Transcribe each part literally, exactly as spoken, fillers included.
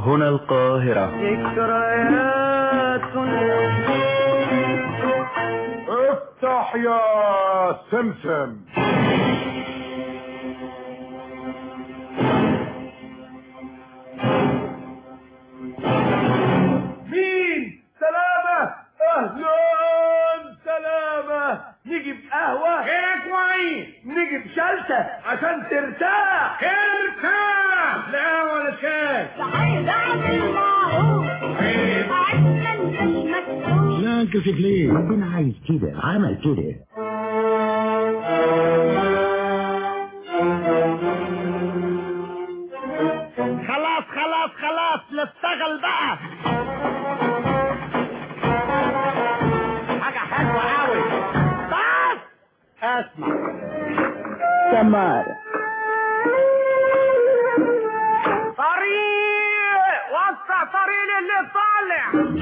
هنا القاهرة. ذكريات افتح يا سمسم. مين؟ سلامة. اهلا سلامة. نجيب قهوة؟ كده كويس. نجيب شلتة عشان ترتاح؟ ارتاح. لا ولا شاي. عايز اعمل معروف عشان المكتوب. لا انكسف ليه؟ ربنا عايز كده، عمل كده. خلاص خلاص خلاص نشتغل بقى. حاجة حلوة قوي. بس اسمع سمار طريق، وسع طريق اللي طالع.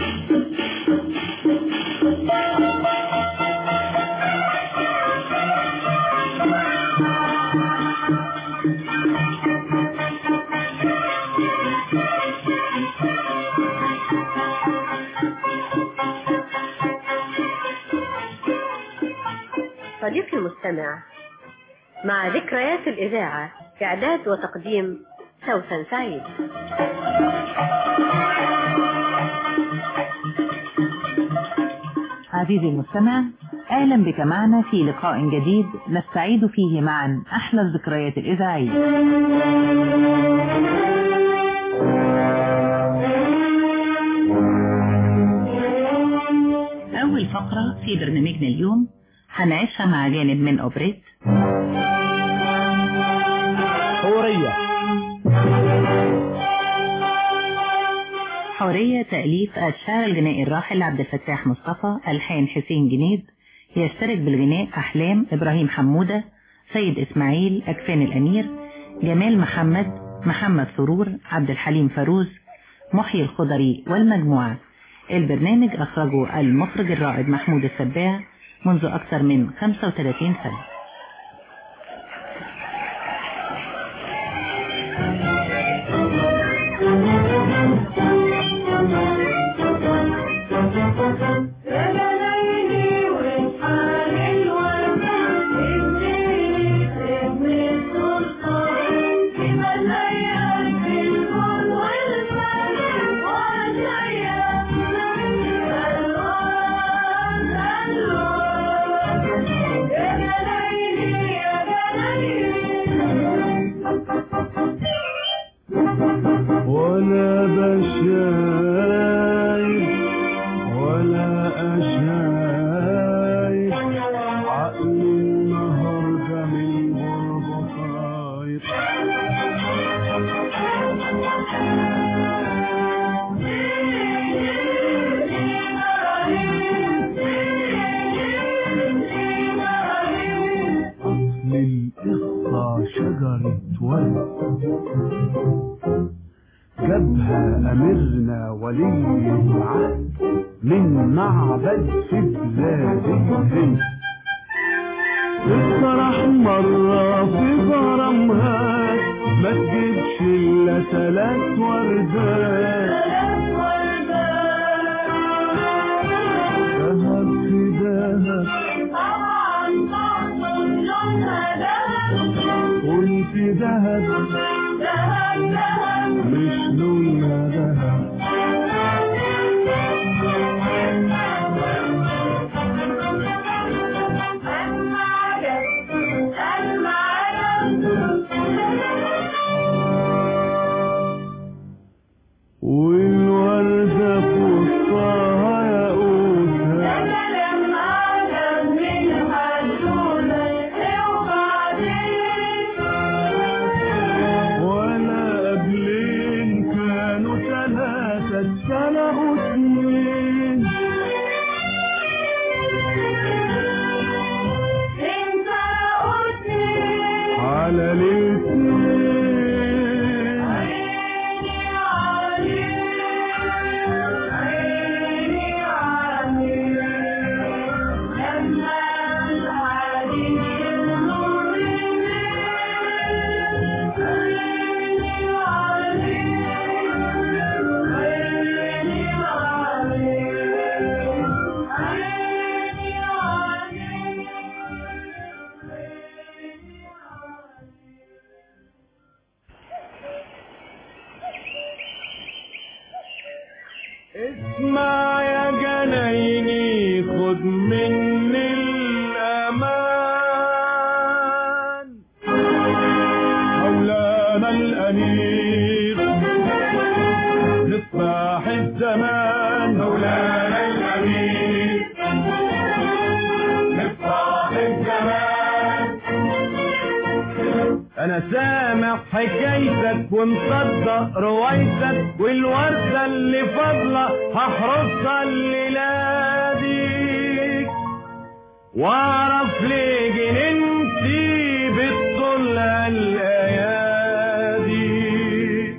صديقي المستمع، مع ذكريات الإذاعة، إعداد وتقديم سوسن سعيد. عزيزي المستمع، أهلا بك معنا في لقاء جديد نستعيد فيه معا أحلى الذكريات الإذاعية. أول فقرة في برنامجنا اليوم هنعيشها مع جانب من أوبريت حورية. حورية تأليف الشاعر الغنائي الراحل عبد الفتاح مصطفى، ألحان حسين جنيد، يشترك بالغناء أحلام إبراهيم حمودة، سيد إسماعيل، أكفان الأمير، جمال محمد، محمد سرور، عبد الحليم فاروز، محيي الخضري والمجموعة. البرنامج أخرجه المخرج الرائد محمود السباع منذ أكثر من خمسة وثلاثين سنة. ولا بشايف ولا أشايف عقل النهاردة من غربة خايف. أصل القصة شجرة ورد جابها أميرنا ولي العهد من معبد في بلاد الهند. تسرح مرة في غرامها ما تجيبش إلا ثلاث وردات. ذهب في ذهب قلت ذهب مش لونها ذهب. والوردة في وسطها ياقوتها ولا قبلين كان اسمع يا جنايني خد مني الأمان، مولانا الأمير مفتاح الزمان، مولانا الأمير مفتاح الزمان. أنا سامع حكايتك ومصدق روايتك، والوردة اللي فاضلة هحرسها الليلة دي، واعرف ليه جننتي بتطل الأيادي.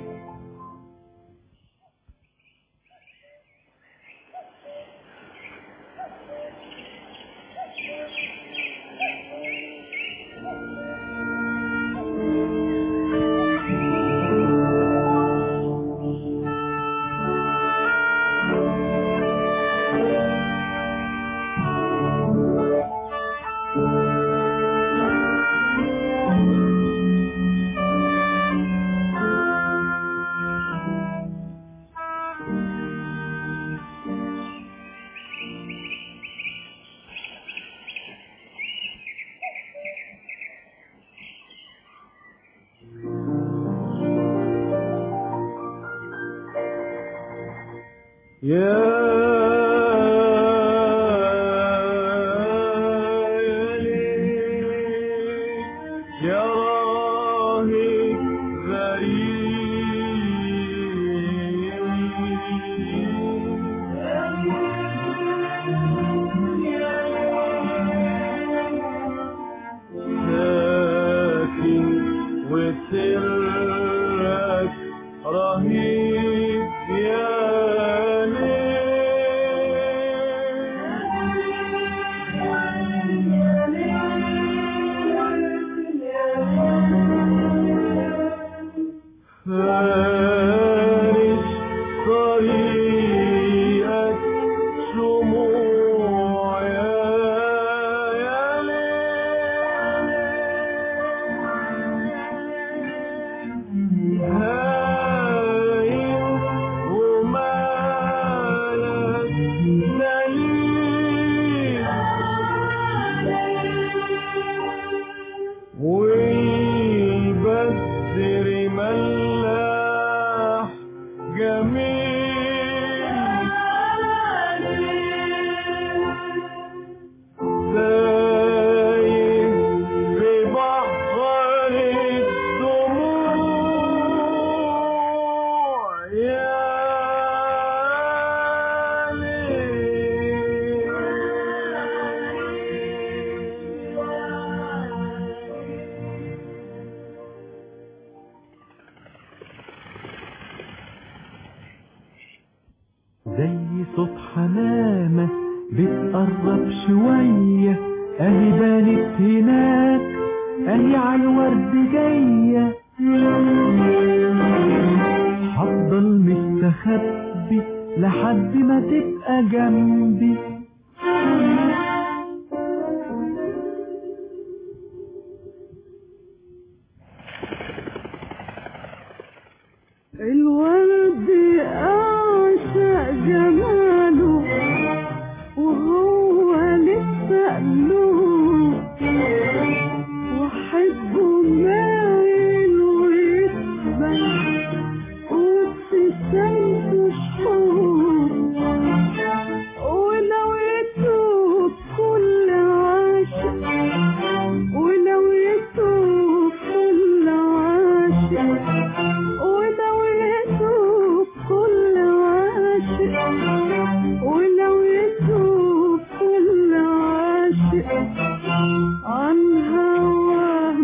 زي صوت حمامة بتقرب شوية، اهي بانت هناك اهي عالورد جاية، هفضل مستخبي لحد ما تبقى جنبي. الورد أعشق جماله وهو لسه قلوب، وحبه مايل ويسبح وابتسامته شحوب، ولو يتوب كل عاشق ولو يتوب كل عاشق ولو يتوب كل عاشق ولو يتوب كل عاشق عن هواه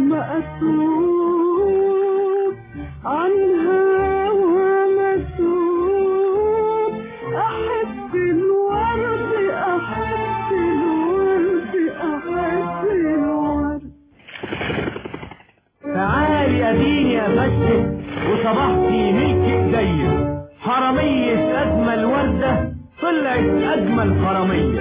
مأسوب، عن هواه مأسوب. أحب الورد أحب الورد أحب الورد. تعالي اديني يا بشر وصبحتي ملك ايديا، حرامية اجمل وردة طلعت اجمل حرامية.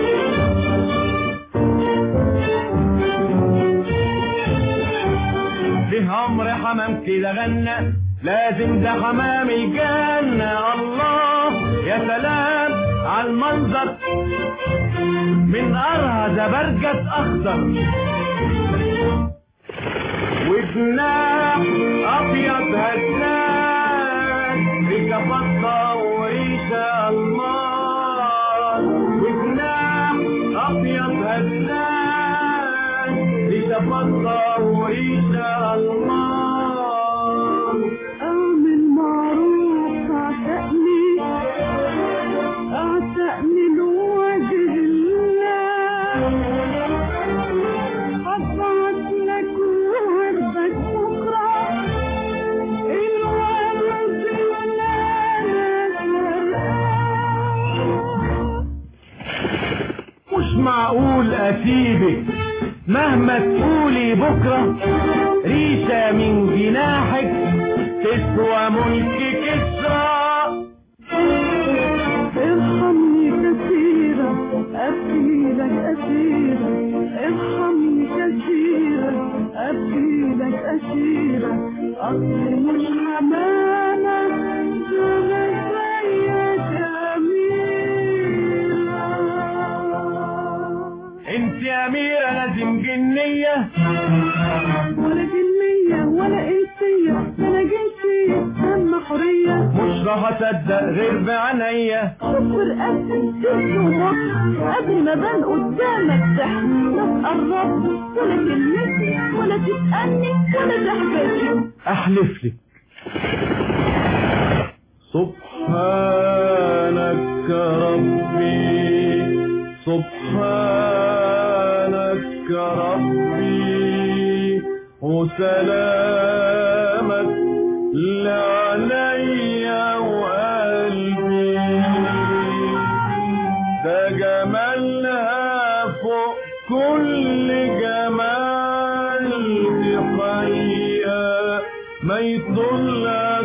فيه عمر حمام كده غنى، لازم ده حمام الجنة. الله يا سلام على المنظر من قرها زبرجد اخضر وجناح ابيض هزان بكبطة وريشة المار وجناح ابيض هزان بكبطة وريشة المار. اعمل معروف اعتقني اعتقني لوجه الله هبعت لك وردك بكره الورد مش معقول اسيبك مهما تقولي بكرة ريشة من جناحك تسوى ملك كسرى. ارحمني كثيرا ابكي لك اسيرا ارحمني كثيرا ابكي لك اسيرا اصلي مش حمامة انا زيك اميرة. انت يا اميرة لازم جنية ولا جنية ولا انسية انا جنسية اما حرية مش راح اصدق غير بعينيا. صفر قد تسوى قبل ما بان قدامك تحمي لا تقرب ولا كلمتي ولا تسألني ولا تحبسني. احلف لك سبحانك ربي سبحانك ربي وسلامك لعليا وقلبي ده جمالها فوق كل جمال دي حقيقة ما يطل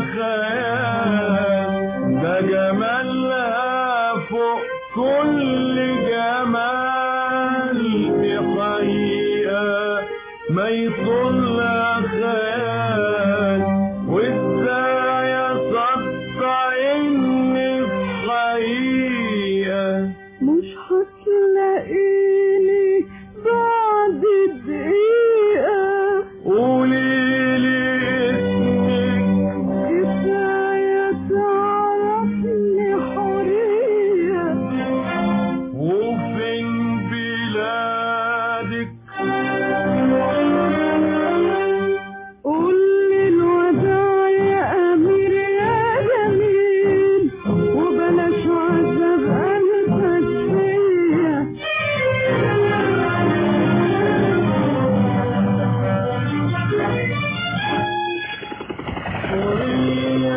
خيال ده جمالها فوق كل جمال دي حقيقة ما يطل خيال وازاي اصدق اني في حقيقة مش هتلاقيني بعد دقيقة. قوليلي اسمك كفاية تعرفني حرية وفين بلادك قولي الوداع يا أمير يا جميل وبلاش عذاب قلبك فيا. حرية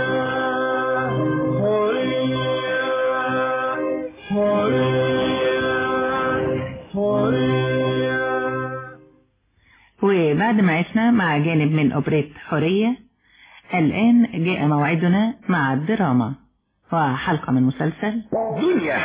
حرية حرية حرية. وبعد ما عشنا مع جانب من أوبريت حرية الآن جاء موعدنا مع الدراما وحلقة من مسلسل دنيا.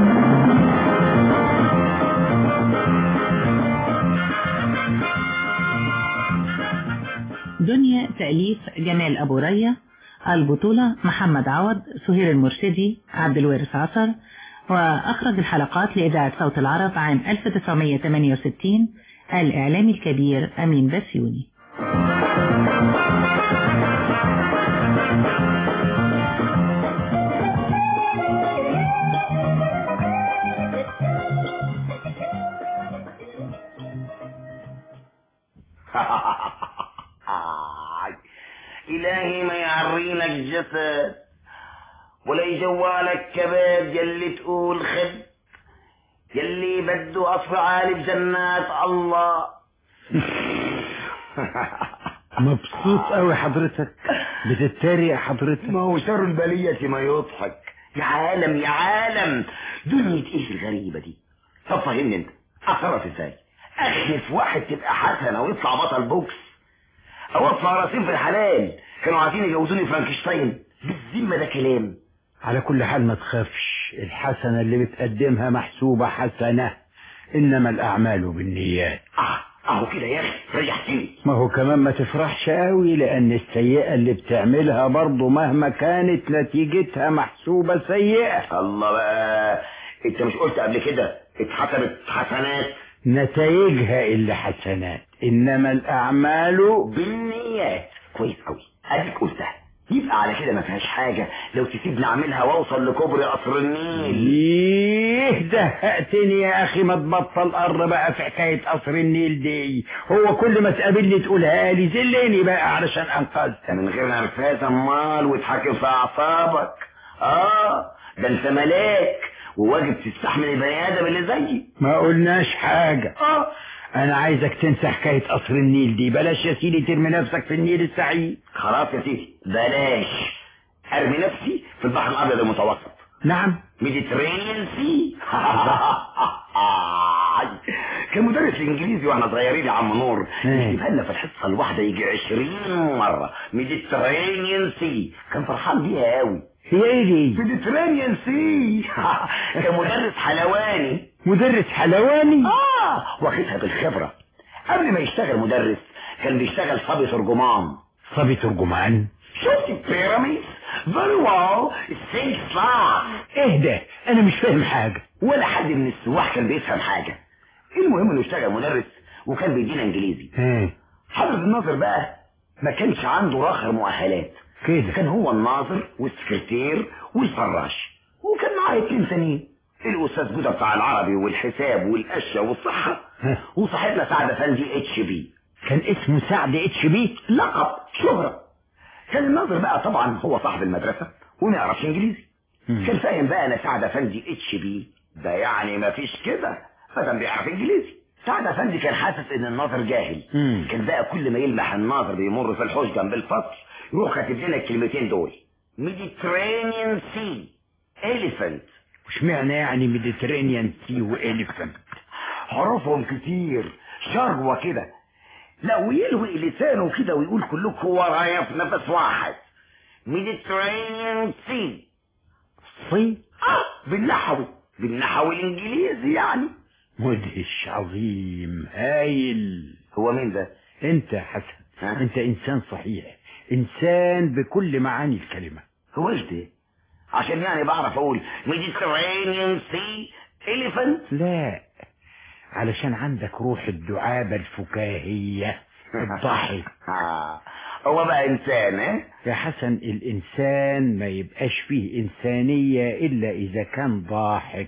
دنيا تأليف جمال أبو ريا، البطولة محمد عوض، سهير المرشدي، عبد الوارث عصر. وأخرج الحلقات لإذاعة صوت العرب عام ألف وتسعمائة وثمانية وستين الإعلامي الكبير أمين بسيوني. إلهي ما يعرينك جسد ولا يجوالك كبد يلي تقول خد يلي بده أصفى عالي بجنات الله. مبسوط قوي حضرتك بتتريق حضرتك. ما هو شر البلية ما يضحك. يا عالم يا عالم دنيا ايش الغريبة دي. طب فهمني انت اتصرف ازاي؟ اخلف واحد تبقى حسنة ويطلع بطل بوكس او اطلع راسين في الحلال كانوا عايزين يجوزوني فرانكشتاين بالذمة ده كلام. على كل حال ما تخافش، الحسنة اللي بتقدمها محسوبة حسنة، انما الاعمال بالنيات. اه اهو كده يا اخي ريحتني. ما هو كمان ما تفرحش قوي، لان السيئة اللي بتعملها برضو مهما كانت نتيجتها محسوبة سيئة. الله بقى، انت مش قلت قبل كده اتحسبت حسنات؟ نتائجها اللي حسنات، انما الاعمال بالنيات. كويس قوي، اديك قلتها، يبقى على كده ما فيهاش حاجة لو تسيبني اعملها واوصل لكوبري قصر النيل. ايه دهقتني يا اخي، ما تبطل قر بقى في حكاية قصر النيل دي. هو كل ما تقابلني تقولها لي، زلني بقى علشان انقذك. من غير نرفاز امال وتحكم في اعصابك. اه ده انت ملاك وواجب تستحمل البني ادم اللي زيي. ما قلناش حاجة. اه انا عايزك تنسى حكاية قصر النيل دي، بلاش يا سيدي ترمي نفسك في النيل السعيد. خلاص يا سيدي بلاش ارمي نفسي في البحر الابيض المتوسط. نعم، ميديترينيان سي. كان مدرس الانجليزي واحنا صغيرين يا عم نور يجيبها لنا في الحصه الواحده يجي عشرين مره ميديترينيان سي، كان فرحان بيها قوي. هي ايه دي؟ ميديترينيان سي. كان مدرس حلواني. مدرس حلواني؟ اه واخدها بالخبره. قبل ما يشتغل مدرس كان بيشتغل صبي ترجمان. صبي ترجمان؟ شفت البيراميدز؟ فيري ويل سينك سلاف. ايه ده؟ انا مش فاهم حاجه. ولا حد من السواح كان بيفهم حاجه. المهم انه اشتغل مدرس وكان بيدينا انجليزي. حضرة الناظر بقى ما كانش عنده راخر مؤهلات كده، كان هو الناظر والسكرتير والفراش، وكان معاه اتنين ثانيين، الاستاذ جودة بتاع العربي والحساب والاشياء والصحه، وصاحبنا سعد افندي اتش بي. كان اسمه سعد اتش بي؟ لقب شهرة. كان الناظر بقى طبعا هو صاحب المدرسه وما يعرفش انجليزي. كان فاهم بقى انا سعد افندي اتش بي ده يعني ما فيش كده فكان بيعرف انجليزي. سعد افندي كان حاسس ان الناظر جاهل. مم. كان بقى كل ما يلمح الناظر بيمر في الحوش جنب الفصل يروح كاتب لنا الكلمتين دول: ميديترينيان سي اليفنت. وش معنى يعني ميديترينيان سي واليفنت؟ حروفهم كتير شرجوه كده. لا ويلوي لسانه كده ويقول كلكم ورايا في نفس واحد: ميديترينيان سي. سي؟ اه بالنحوي، بالنحوي الانجليزي يعني. مدهش، عظيم، هايل. هو مين ده؟ انت يا حسن. ها؟ انت انسان صحيح، انسان بكل معاني الكلمة. هو ايش ده؟ عشان يعني بعرف اقول ميديترينيان سي اليفنت؟ لا، علشان عندك روح الدعابة الفكاهية الضحك. هو بقى انسان اه؟ يا حسن الانسان ما يبقاش فيه انسانية الا اذا كان ضاحك.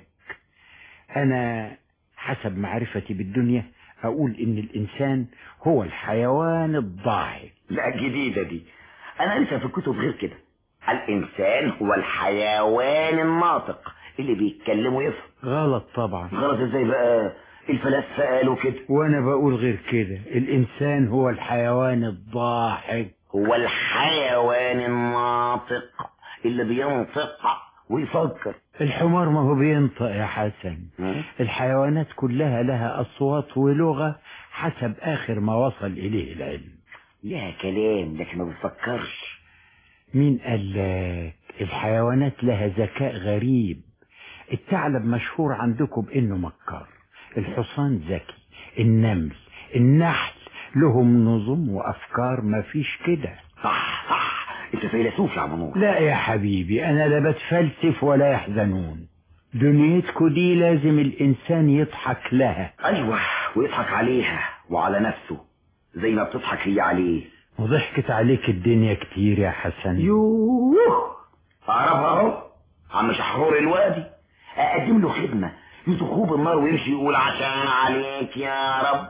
انا حسب معرفتي بالدنيا اقول ان الانسان هو الحيوان الضاحك. لا جديدة دي، انا لسه في الكتب غير كده. الانسان هو الحيوان الناطق اللي بيتكلم ويفهم. غلط طبعا. غلط ازاي بقى؟ الفلاسفة قالوا كده وانا بقول غير كده. الانسان هو الحيوان الضاحك. هو الحيوان الناطق اللي بينطق ويفكر. الحمار ما هو بينطق يا حسن. الحيوانات كلها لها اصوات ولغة حسب اخر ما وصل اليه العلم. لها كلام لكن ما بتفكرش. مين قال لك؟ الحيوانات لها ذكاء غريب. الثعلب مشهور عندكم بانه مكار، الحصان ذكي، النمل، النحل لهم نظم وافكار ما فيش كده. صح صح، انت فيلسوف يا عمو. لا يا حبيبي، انا لا بتفلسف ولا يحزنون. دنيتكو دي لازم الانسان يضحك لها. ايوه، ويضحك عليها وعلى نفسه زي ما بتضحك هي عليه. وضحكت عليك الدنيا كتير يا حسن. يوه اعرفها اهو. عم شحرور الوادي اقدم له خدمه يطخوه بالنار ويمشي يقول عشان عليك يا رب.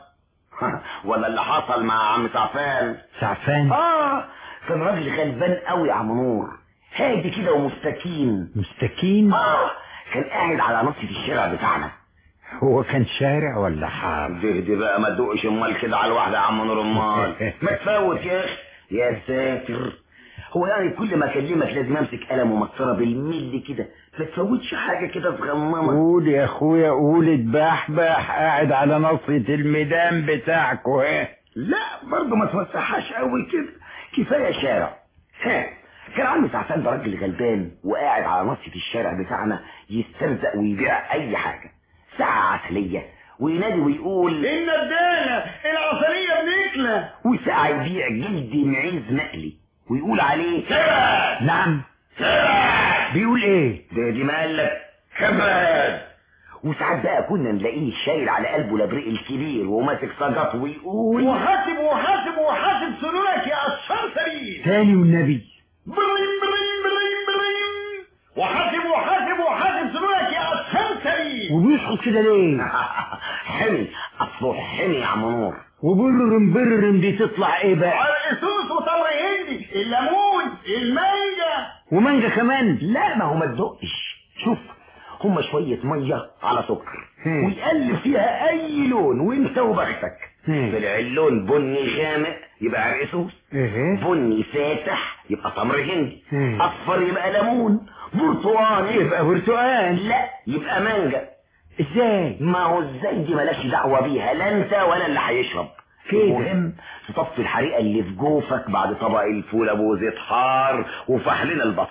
ولا اللي حصل مع عم سعفان. سعفان؟ اه كان راجل غلبان قوي يا عم نور، هادي كده ومستكين. مستكين؟ اه كان قاعد على نص الشارع بتاعنا. هو كان شارع ولا حار؟ دي بقى ما تدقش امال كده على الواحده يا عم نور امال. ما تفوت يا اخي. يا ساتر، هو يعني كل ما اكلمك لازم امسك قلم ومسطره بالملي كده؟ ما تفوتش حاجه كده صغننه. قول يا اخويا قول، اتبحبح قاعد على نصية الميدان بتاعكو. ها لا برضه ما توسعهاش قوي كده، كفايه شارع. ها كان عم سعفان ده راجل غلبان وقاعد على نصية الشارع بتاعنا يسترزق ويبيع اي حاجه، ساعه عسليه وينادي ويقول إن ادانا العسلية بنكلة، وساعة يبيع جلد معيز مقلي ويقول عليه كبد. نعم كبد. بيقول ايه؟ ده دي ما قال لك كبد. وساعات بقى كنا نلاقيه شايل على قلبه الابريق الكبير وماسك سجط ويقول وحاسب وحاسب وحاسب سنونك يا الشمسري. تاني والنبي. بريم بريم بريم بريم. وحاسب وحاسب وحاسب سنونك يا الشمسري. وبيصحوا كده ليه؟ حمي، اصله حمي يا عم نور. وبررم بررم دي تطلع ايه بقى؟ القسوس وتمر هندي، الليمون، المانجا. ومانجا كمان؟ لا ما هو ما تدقش. شوف، هما شوية مية على سكر ويقلب فيها اي لون وانت وبختك. طلع اللون بني غامق يبقى عرقسوس، بني فاتح يبقى تمر هندي، اصفر يبقى ليمون، برتقال يبقى برتقال، لا يبقى مانجا. ازاي؟ ما هو ازاي دي ملاش دعوة بيها، لا انت ولا اللي هيشرب. المهم تطفي الحريقة اللي في جوفك بعد طبق الفول ابو زيت حار وفحلنا البصل.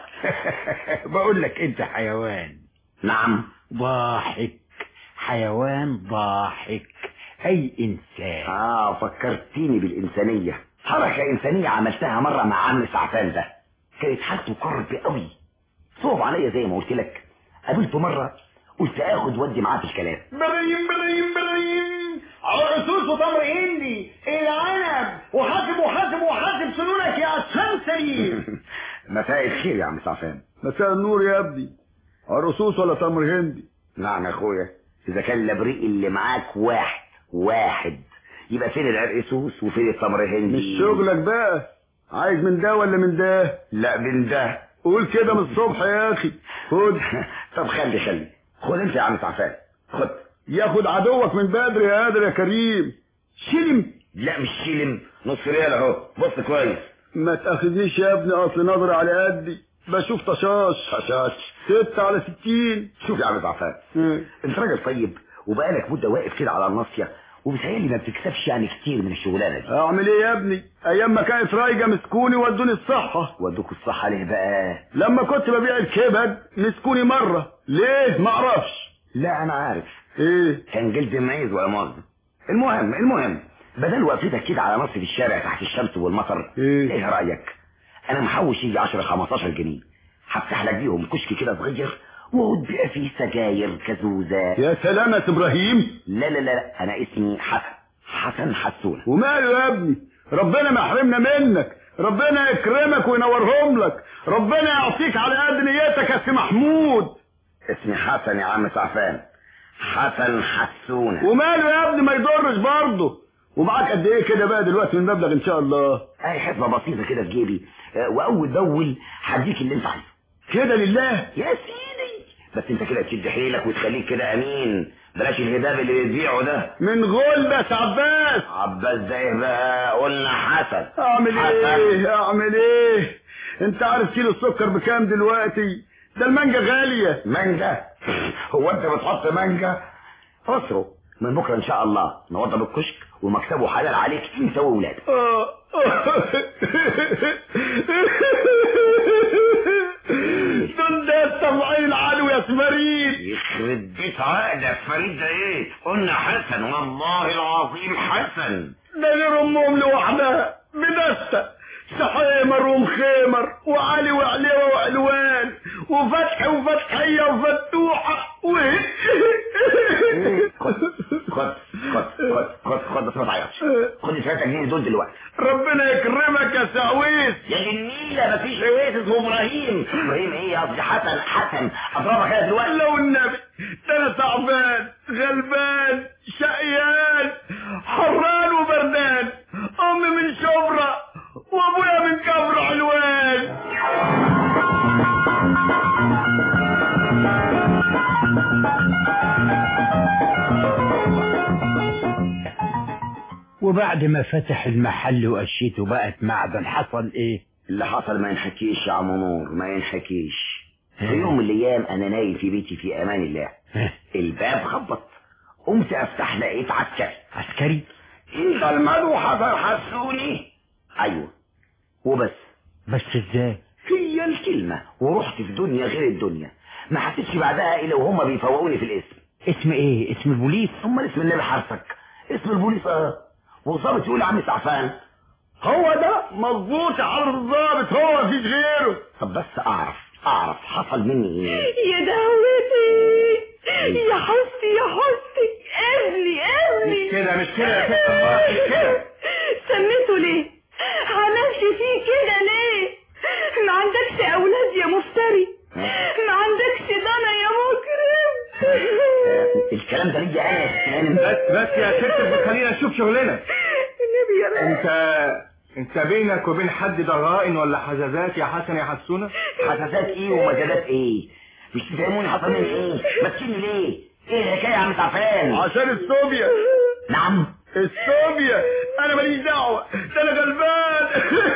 بقول لك انت حيوان. نعم ضاحك، حيوان ضاحك، اي انسان. اه فكرتيني بالانسانية. حركة انسانية عملتها مرة مع عم سعفان ده، كانت حالته كرب قوي، صوب عليا زي ما قلت لك. قابلته مرة قلت اخد ودي معاه في الكلام. بريم بريم بريم. عرقسوس وتمر هندي، العنب، وحاسب وحاسب وحاسب سنونك يا الشمسري. مساء الخير يا عم سعفان. مساء النور يا ابني. عرقسوس ولا تمر هندي؟ نعم يا اخويا، اذا كان الابريق اللي معاك واحد واحد يبقى فين العرقسوس وفين التمر هندي؟ مش شغلك بقى. عايز من ده ولا من ده؟ لا من ده. قول كده من الصبح يا اخي. خد. طب خلي خلي خد انت يا عم سعفان، خد. ياخد عدوك من بدري يا قادر يا كريم. شلم. لا مش شلم، نص ريال اهو، بص كويس. ما تاخذنيش يا ابني، اصل نظري على قدي، بشوف طشاش. طشاش ستة على ستين. شوف يا عم سعفان، انت راجل طيب وبقالك مدة واقف كده على الناصية وبتهيألي ما بتكسبش يعني كتير من الشغلانة دي. اعمل ايه يا ابني؟ ايام ما كانت رايجة مسكوني ودوني الصحة. ودوك الصحة ليه بقى؟ لما كنت ببيع الكبد مسكوني مرة. ليه؟ ما اعرفش. لا انا عارف. ايه؟ كان جلد معيز ولا مؤاخذة. المهم المهم بدل وقفتك كده على نص في الشارع تحت الشمس والمطر، ايه, ايه رأيك؟ انا محوش يجي عشرة خمستاشر جنيه، هفتح لك بيهم كشك كده صغير وقعد بقى فيه سجاير كزوزة. يا سلامة ابراهيم. لا لا لا انا اسمي حسن، حسن حسونة. وماله يا ابني؟ ربنا ما يحرمنا منك، ربنا يكرمك وينورهم لك، ربنا يعطيك على قد نيتك يا سي محمود. اسمي حسن يا عم سعفان، حسن حسونة. وماله يا ابني؟ ما يضرش برضه. ومعاك قد ايه كده بقى دلوقتي من مبلغ ان شاء الله؟ اي حسبة بسيطة كده في جيبي، واول باول هديك اللي انت عايزه. كده لله يا سيدي، بس انت كده تشد حيلك وتخليك كده امين، بلاش الهباب اللي بتبيعه ده. من غلبس عباس. عباس ده ايه بقى؟ قلنا حسن. اعمل حسن. ايه اعمل ايه؟ انت عارف كيلو السكر بكام دلوقتي؟ ده المانجا غالية. مانجا؟ هو انت بتحط مانجا؟ اسره من بكره ان شاء الله نوضب الكشك ومكسبه حلال عليك انت وولادك. دول ده الطبعين العلو يا فريد. يخرب بيت عقدك، فريد ده ايه؟ قلنا حسن، والله العظيم حسن. ده غير امهم لوحدها بدستة، سحيمر ومخيمر وعلي وعليوة وعلوان وفتح وفتحية وفتوحة و خد خد خد خد خد خد بس ما تعيطش، خد الثلاثة جنيه دول دلوقتي. ربنا يكرمك يا سعويس. يا جميلة مفيش عويس اسمه ابراهيم. ابراهيم ايه؟ قصدي حسن. حسن اضربك كده دلوقتي. لو النبي ده انا تعبان غلبان شقيان حران وبردان، امي من شبرا وابويا من كفر علوان. وبعد ما فتح المحل وقشيته بقت معدن حصل ايه؟ اللي حصل ما ينحكيش يا عم نور، ما ينحكيش. في يوم من الايام انا نايم في بيتي في امان الله، الباب خبط، قمت افتح لقيت عسكري. عسكري؟ انت المدو حضر حسوني؟ ايوه وبس. بس ازاي؟ هي الكلمة ورحت في دنيا غير الدنيا، ما حسيتش بعدها الا وهم بيفوقوني في الاسم. اسم ايه؟ اسم البوليس؟ امال اسم النبي حرفك؟ اسم البوليس اه والظابط يقول عم سعفان. هو ده مظبوط يا حضرة الظابط، هو مفيش غيره. طب بس اعرف اعرف حصل مني ايه؟ يا دعوتي يا حسي يا حسي، ابني ابني. مش كده مش كده يا ست الله، مش كده. سميته ليه؟ عملت فيه كده ليه؟ ما عندكش اولاد يا مفتري، ما عندكش ضنا يا مجرم. الكلام ده ليا انا يا سلام. بس بس يا ست خلينا نشوف شغلنا. النبي يا رب. انت انت بينك وبين حد ضغائن ولا حزازات يا حسن يا حسونه؟ حزازات ايه ومجازات ايه؟ مش تفهموني حصل مني ايه؟ ماسكيني ليه؟ ايه الحكايه يا عم سعفان؟ عشان الصوبيا. نعم الصوبيا. انا ماليش دعوه، ده انا غلبان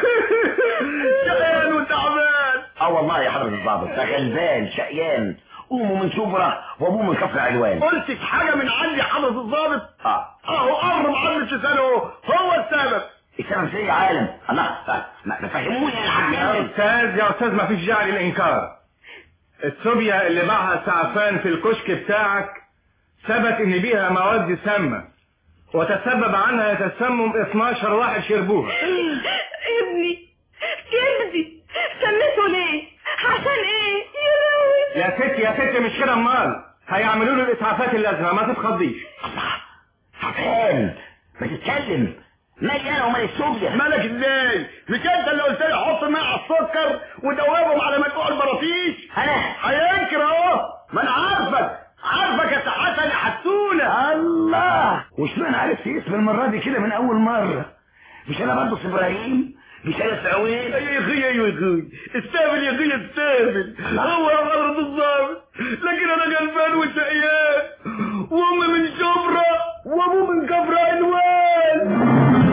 شقيان وتعبان. اه والله يا حضرة الضابط، ده غلبان شقيان، امه من شبرا وابوه من كفر علوان. قلتك حاجه من عندي يا حضرة الضابط؟ اه اهو قرب عمرو لسانه هو السبب. السبب في يا عالم؟ الله ما فهموني يا حاج. يا استاذ يا استاذ ما فيش داعي للانكار. الصوبيا اللي باعها سعفان في الكشك بتاعك ثبت ان بيها مواد سامه، وتسبب عنها تسمم اتناشر واحد شربوها. ابني ابني سميته ليه؟ عشان ايه؟ يا يا ست يا ست مش كده، امال هيعملوا له الاسعافات اللازمه، ما تتخضيش. الله سعفان ما تتكلم، مالي انا ومال الصوبيا؟ مالك ازاي؟ مش انت اللي قلت لي حط ماء على السكر ودوبهم على مدفوع البراطيش؟ انا هينكر اهو، ما انا عارفك عارفك يا حسن يا حسونه. الله وش انا عرفت اسم المره دي كده من اول مره؟ مش انا برضه ابراهيم؟ مش انا سعوين؟ يا اخي يا اخي استقبل يا اخي استقبل. هو يا حضرة الضابط، لكن انا غلبان وشقيان، وامي من شبرا وابوه من كفر علوان.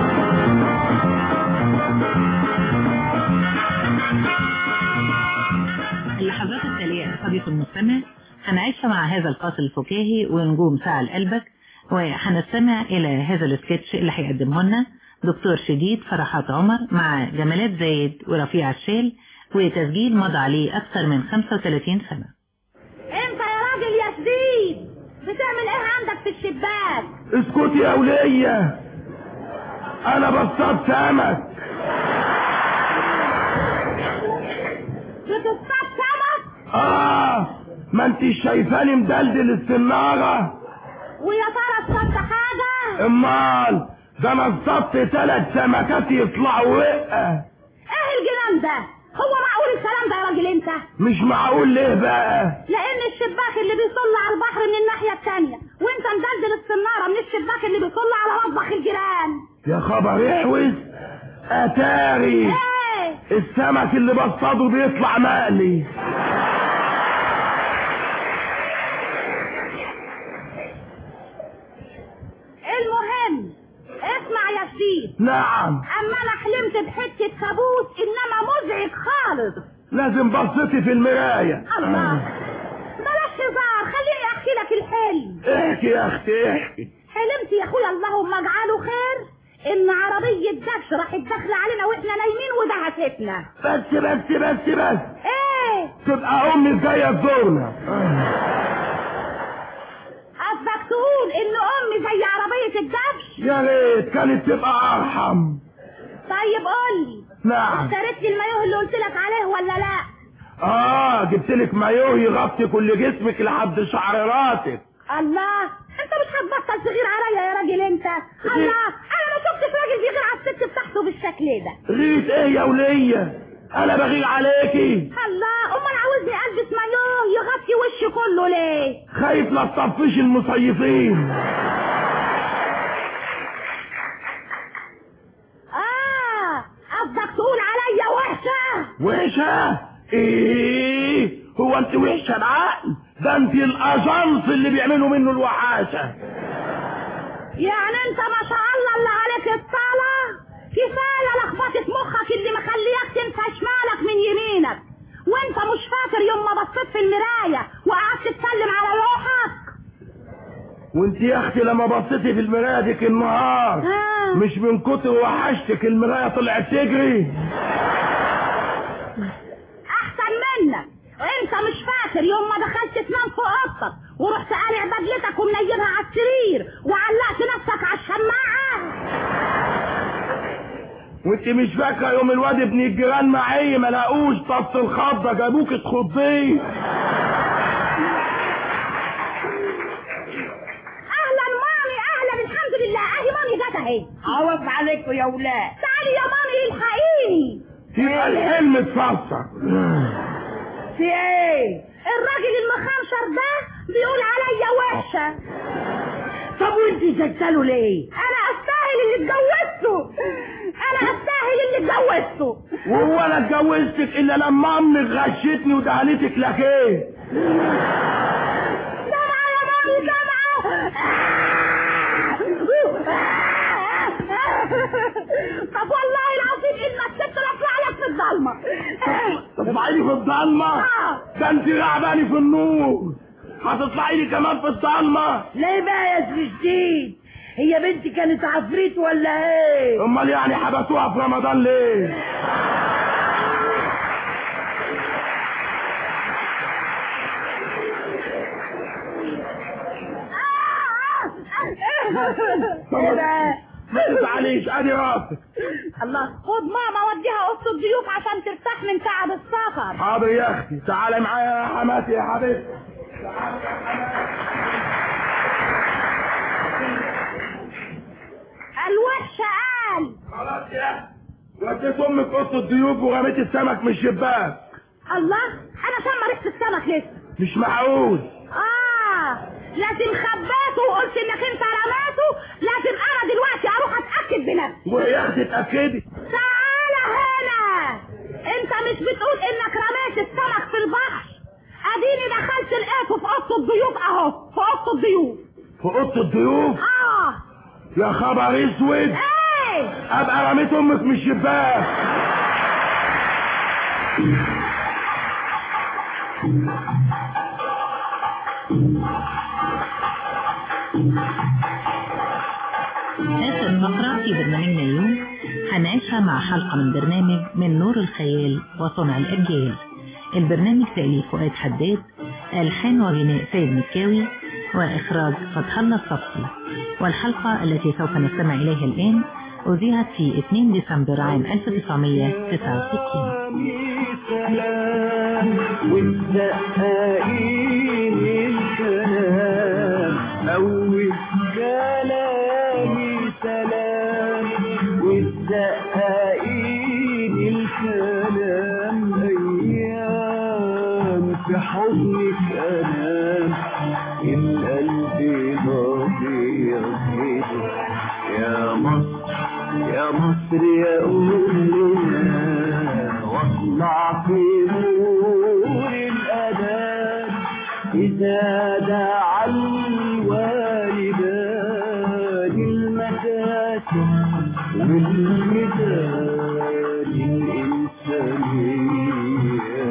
اللحظات التالية صديق المستمع هنعيشها مع هذا القاصر الفكاهي ونجوم ساعة لقلبك، وهنستمع إلى هذا السكتش اللي هيقدمه لنا دكتور شديد فرحات عمر مع جمالات زايد ورفيع الشال، وتسجيل مضى عليه أكثر من خمسة وثلاثين سنة. انت يا راجل يا شديد بتعمل ايه عندك في الشباك؟ اسكتي يا ولية، انا بصطاد سمك. بتصطاد سمك؟ اه ما انت شايفاني مدلدل السنارة. ويا ترى اصطادت حاجة؟ امال ده انا اصطادت ثلاث سمكات يطلعوا وقة. ايه الجنان ده؟ هو معقول الكلام ده يا راجل انت؟ مش معقول ليه بقى؟ لان الشباك اللي بيطل على البحر من الناحية التانية، وانت مدلدل السنارة من الشباك اللي بيطل على مطبخ الجيران. يا خبر احوز، اتاري ايه السمك اللي بصطاده بيطلع مقلي. المهم اسمع يا شديد. نعم. اما انا حلمت بحتة كابوس انما مزعج خالص. لازم بصيتي في المراية. الله بلاش هزار، خليني احكي لك الحلم. احكي يا اختي احكي. حلمت يا اخويا اللهم اجعله خير ان عربية دكش راحت داخلة علينا واحنا نايمين ودهستنا. بس بس بس بس ايه تبقى امي جاية تزورنا. قصدك تقول ان امي زي عربية الدبش؟ يا ريت كانت تبقى ارحم. طيب قولي، نعم. اشتريت لي المايوه اللي قلت لك عليه ولا لا؟ اه جبت لك مايوه يغطي كل جسمك لحد شعر راسك. الله انت مش هتبطل تغير عليا يا راجل انت. الله انا ما شفتش راجل بيغير على الست بتاعته بالشكل ده. غيرت ايه يا ولية؟ انا بغير عليكي. الله امال عاوزني البس مايوه يغطي وشي كله ليه؟ خايف لا تطفش المصيفين. اه قصدك تقول عليا وحشة؟ وحشة؟ ايه هو انت وحشة بعقل؟ ده انت الاجنس اللي بيعملوا منه الوحاشة. يعني انت ما شاء الله اللي عليك الطالة، كفاية لخبطة مخك اللي مخليك تنسى شمالك من يمينك، وانت مش فاكر يوم ما بصيت في المراية وقعدت تسلم على روحك؟ وانت يا اختي لما بصيتي في المراية ديك النهار آه. مش من كتر وحشتك المراية طلعت تجري؟ احسن منك، وانت مش فاكر يوم ما دخلت تنام في اوضتك اوضتك ورحت قالع بدلتك ومنيمها على السرير وعلقت نفسك على الشماعه. وانت مش فاكره يوم الواد ابن الجيران معي ما لاقوش طص الخضه جابوك تخضيه؟ اهلا مامي اهلا الحمد لله اهي مامي جت اهي. عوض عليكم يا ولاد. تعالي يا مامي الحقيني. يبقى الحلم اتفسر. في ايه؟ الراجل المخنشر ده بيقول عليا وحشه. طب وانت سكتله ليه؟ انا استاهل اللي اتجوزته، انا استاهل اللي اتجوزته. وهو انا اتجوزتك الا لما امك غشتني ودهنتك لك ايه؟ سامعه يا مامي سامعه. طب والله العظيم ان الست اطلع لك في الضلمه. تطلعي لي في الضلمه؟ ده انت رعباني في النور، هتطلعي لي كمان في الضلمه؟ ليه بقى يا سجدين؟ هي بنتي كانت عفريت ولا ايه؟ امال يعني حبسوها في رمضان ليه؟ ما تزعليش ادي راسك. الله خد ماما وديها اوضه الضيوف عشان ترتاح من تعب السفر. حاضر يا اختي، تعالي معايا يا حماتي يا حبيبتي. الوحشه قال. خلاص يا اختي، وديت امك اوضه الضيوف ورميت السمك من الشباك. الله انا شم ريحه السمك لسه. مش معقول. اه لازم خبيته وقلت انك انت رميته، لازم انا دلوقتي اروح اتاكد بنفسي. ويا اختي اتاكدي. تعالى هنا، انت مش بتقول انك رميت السمك في البحر؟ اديني دخلت لقيته في اوضه الضيوف اهو، في اوضه الضيوف. في اوضه الضيوف؟ اه. يا خبر اسود. ايه؟ ابقى رميت امك من الشباك. آخر فقرة في برنامجنا اليوم هنعيشها مع حلقة من برنامج من نور الخيال وصنع الأجيال. البرنامج تأليف فؤاد حداد، ألحان وغناء سيد مكاوي، وإخراج فتح الله الصفي. والحلقة التي سوف نستمع إليها الآن أذيعت في اثنين ديسمبر عام ألف وتسعمائة وتسعة وستين. والدقائين الكلام أول كلامي سلام، والدقائين الكلام أيام في حضنك أنام، القلب ضايع يا مصر يا مصر يا أمنا، واطلع في نور الأذان إذا دعا الوالدان المكاسب والميزان الإنسانية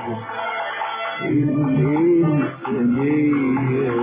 الإنسانية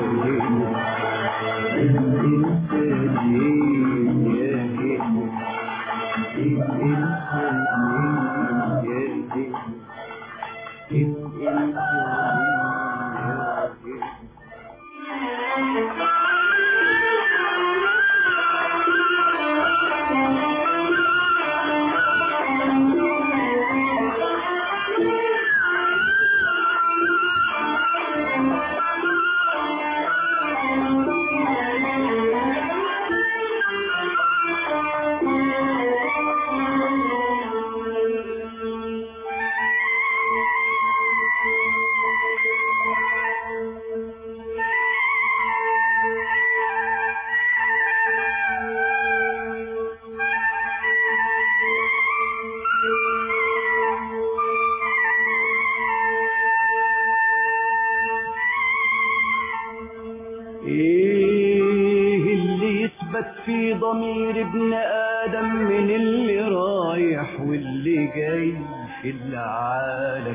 في ضمير ابن آدم من اللي رايح واللي جاي في العالم،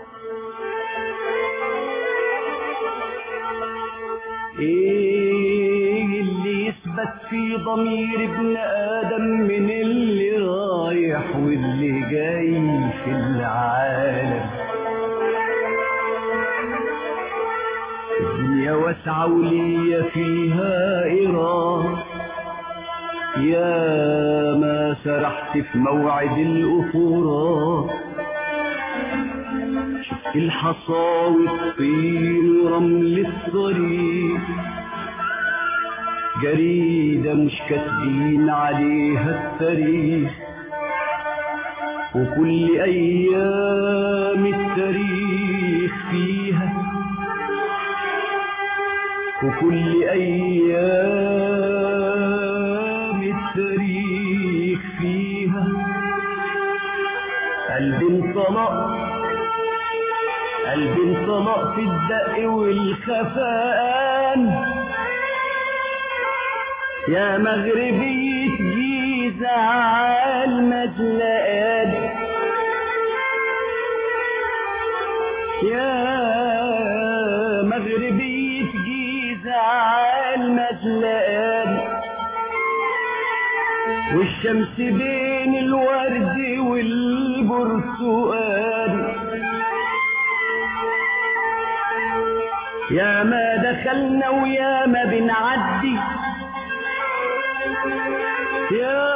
ايه اللي يثبت في ضمير ابن آدم من اللي رايح واللي جاي في العالم؟ واسعة وليا فيها إيران، يا ما سرحت في موعد الأفورات، شفت الحصاوي الطين ورمل الطريق، جريدة مش كاتبين عليها التاريخ، وكل أيام التاريخ فيها، وكل أيام التاريخ فيها. قلبي انطلق قلبي انطلق في الدق والخفقان، يا مغربية جيزة عالمزلقان، يا مغربية جيزة عالمزلقان، والشمس بين الورد والبرتقال، يا ما دخلنا ويا ما بنعدي، يا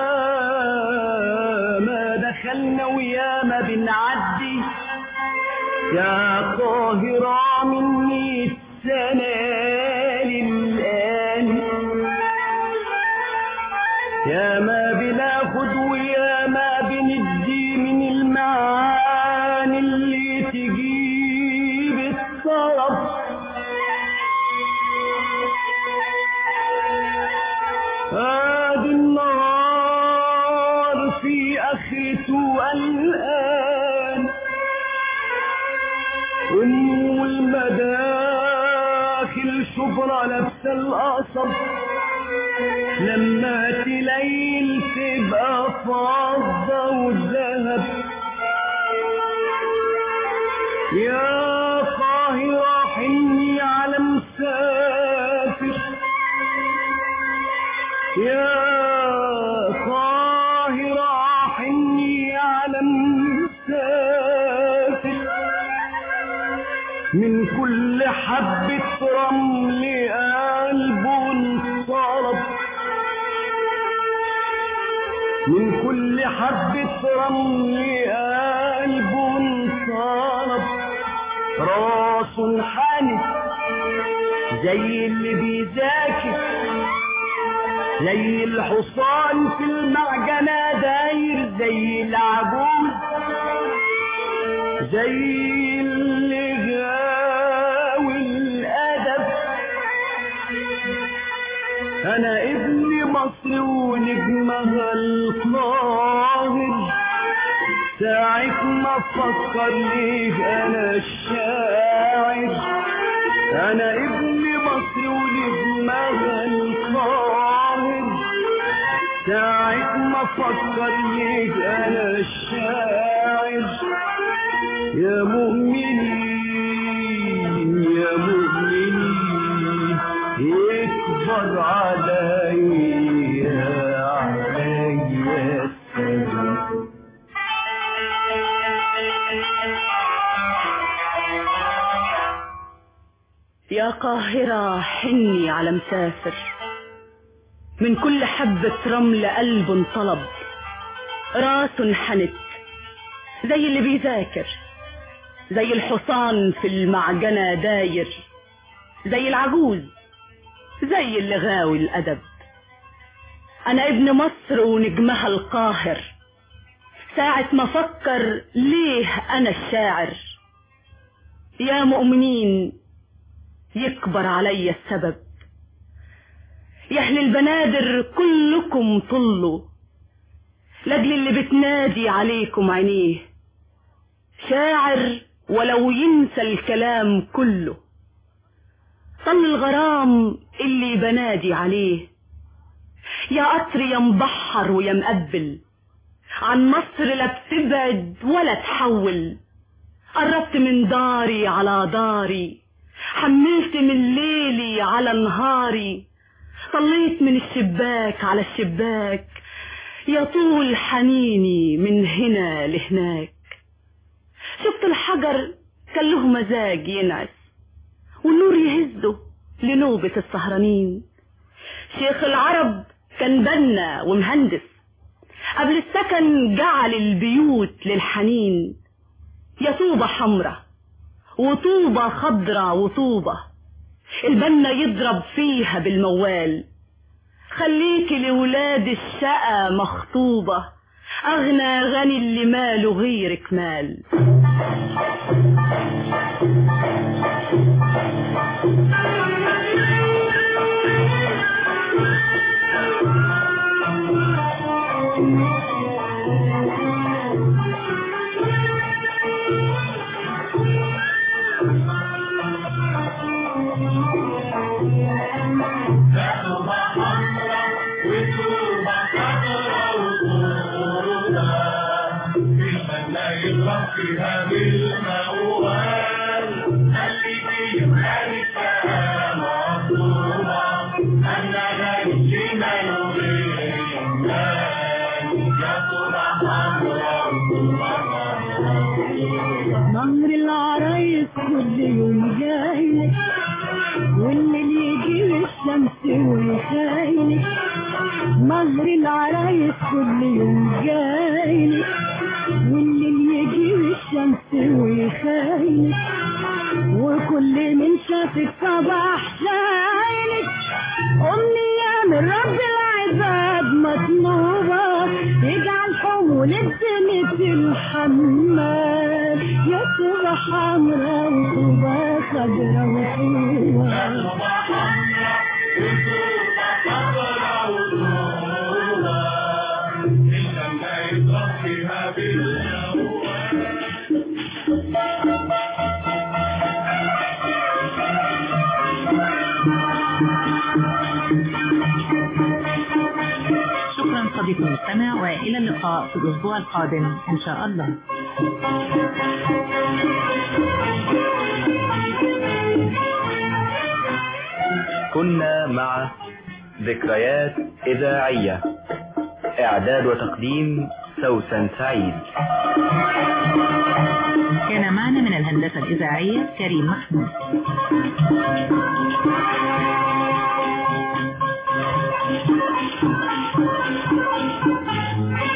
ما دخلنا ويا ما بنعدي، يا قاهرة من مية سنة للآن، يا ما بناخد ويا ما بندي من المعاني اللي تجيب الطرف، هادي النهار في آخرته الآن، وإنه المداخل شبرا لابسة القصب، لما تليل تبقى فضة والذهب، يا قاهرة حني على مسافر، يا قاهرة حني على مسافر، من كل حبة رمل قلبه انطلب، من كل حبة رمل قلبه انطلب، راس حانت زي اللي بيذاكر، زي الحصان في المعجنة داير، زي العجوز زي اللي غاوي الأدب. أنا ابن مصر ونجمها القاهر، ساعة ما أفكر ليه أنا الشاعر، أنا ابن مصر ونجمها القاهر، ساعة ما أفكر ليه أنا الشاعر. يا مؤمنين يا مؤمنين يكبر عليا عليا السلام. يا قاهرة حني على مسافر، من كل حبة رمل قلب انطلب، راس انحنت زي اللي بيذاكر، زي الحصان في المعجنة داير، زي العجوز زي اللي غاوي الأدب. أنا ابن مصر ونجمها القاهر، ساعة ما فكر ليه أنا الشاعر. يا مؤمنين يكبر علي السبب، يا أهل البنادر كلكم طلوا، لأجل اللي بتنادي عليكم عينيه، شاعر ولو ينسى الكلام كله، طل الغرام اللي بنادي عليه. يا قطر يا مبحر ويا مقبل، عن مصر لا بتبعد ولا تحول، قربت من داري على داري، حملت من ليلي على نهاري، طليت من الشباك على الشباك، يا طول حنيني من هنا لهناك. شفت الحجر كان له مزاج ينعس، والنور يهزه لنوبة السهرانين. شيخ العرب كان بنا ومهندس، قبل السكن جعل البيوت للحنين. يا طوبة حمرة وطوبة خضرة وطوبة البنا يضرب فيها بالموال. خليكي لولاد الشقا مخطوبة، أغنى غني اللي ماله غيرك مال. فيها بالموال خليكي يبقالك مطلوبة أنها الجمال والجمال يا طلع حمرا نهر العرايس كل يوم جايلك والليل يجي الشمس ويخايلك. نهر العرايس كل يوم جايلك والليل يجي الشمس ويخايلك، وكل من شافك صباح شايلك. أمنية من رب العباد مطلوبة يجعل حمول الدنيا في الحمام. يا طوبة حمرا وطوبة خضرا وطوبة شكرا صديقي المستمع، وإلى اللقاء في الأسبوع القادم إن شاء الله. كنا مع ذكريات إذاعية، إعداد وتقديم سوسن سعيد. كان معنا من الهندسة الإذاعية كريم محمود. Thank you.